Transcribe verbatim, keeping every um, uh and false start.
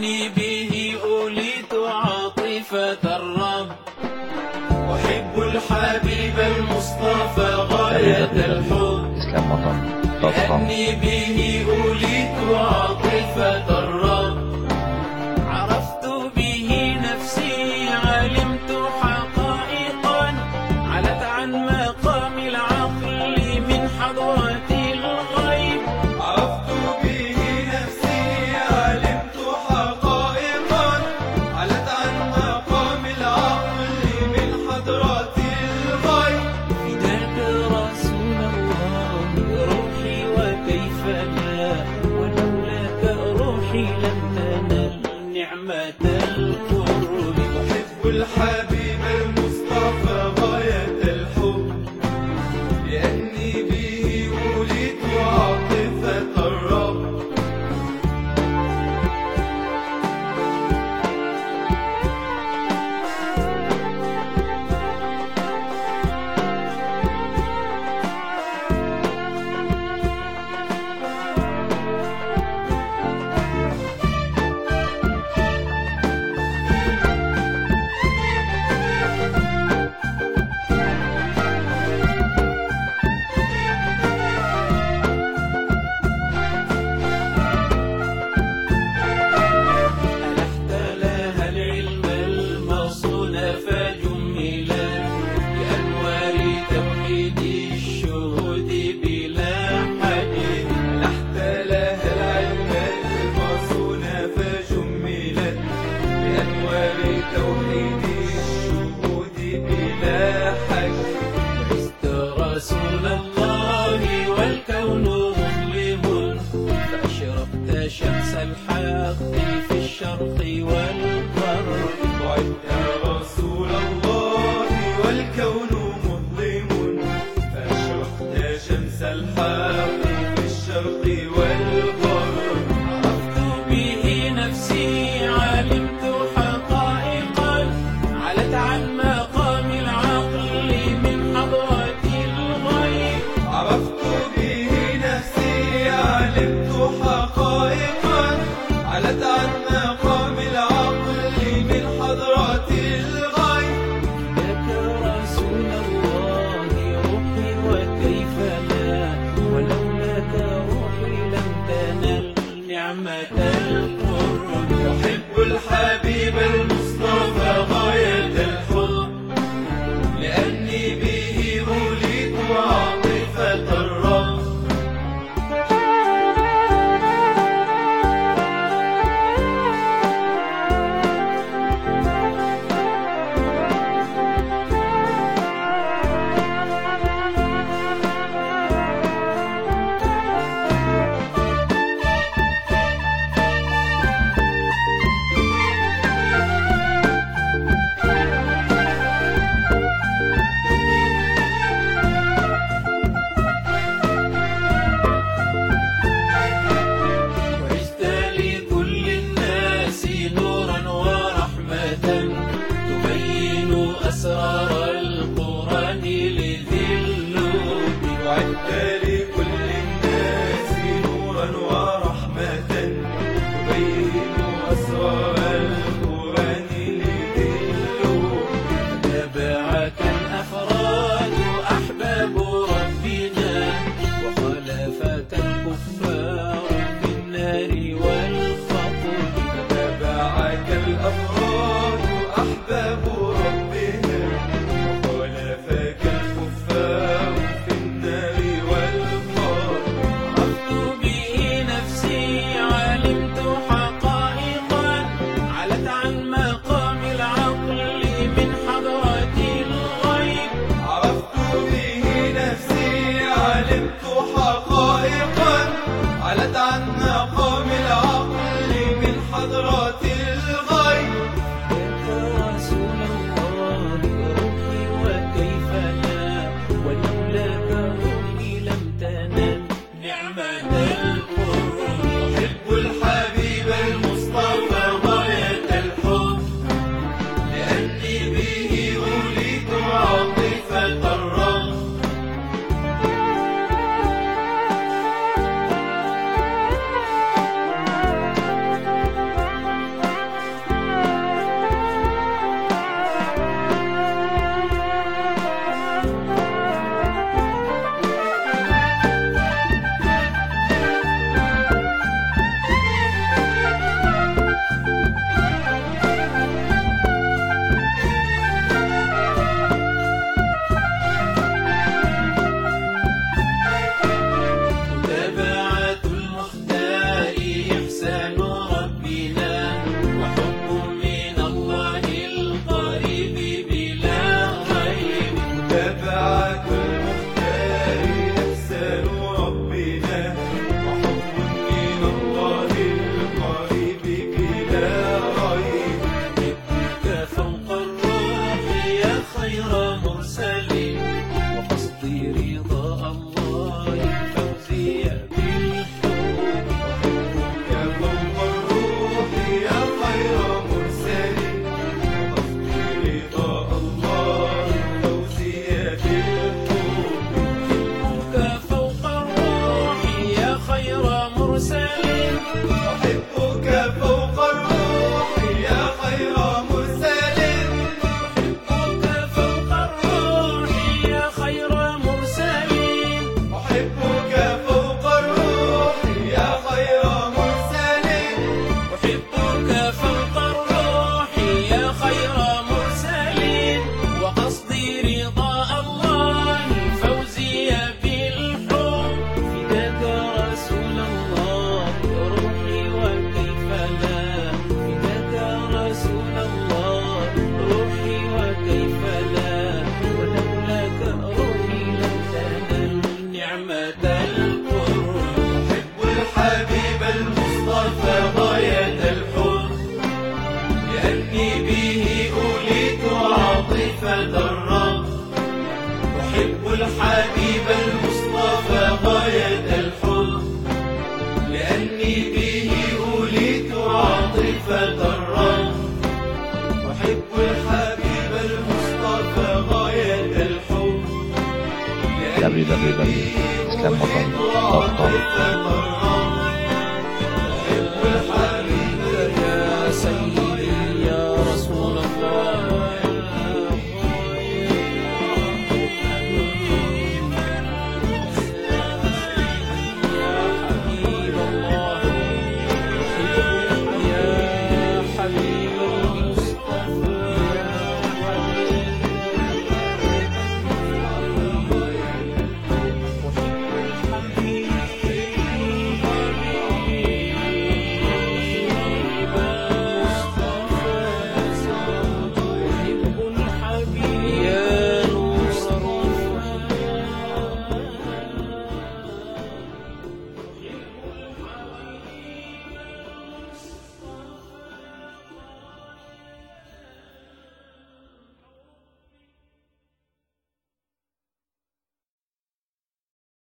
لأني به أوليت عاطفة الرب، أحب الحبيب المصطفى غاية الحب. لأني به أوليت عاطفة الرب، عرفت به نفسي، علمت حقائقا علت عن مقام العقل من حضرة الغيب. عرفت به نفسي، علمت حقائقا علت عن مقام العقل من حضرة الغيب. فداك رسول الله روحي وكيف لا، ولولاك روحي لم تنل نعمة القرب. أحب الحبيب المصطفى غاية الحب، لأني به أوليت عاطفة الرب. شمس الحق في الشرق والغرب. وعدت رسول الله والكون مظلم، فأشرقت شمس الحق في الشرق والغرب. عرفت به نفسي، علمت حقائقا علت عن مقام العقل من حضرة الغيب. عرفت به نفسي، علمت حقائقا علت عن مقام العقل من حضرة الغيب. فداك رسول الله روحي وكيف لا، ولولاك روحي لم تنل نعمة القرب. أحب الحبيب المصطفى غاية الحب، لأني به أوليت عاطفة الرب. w w w dot islam watan dot com.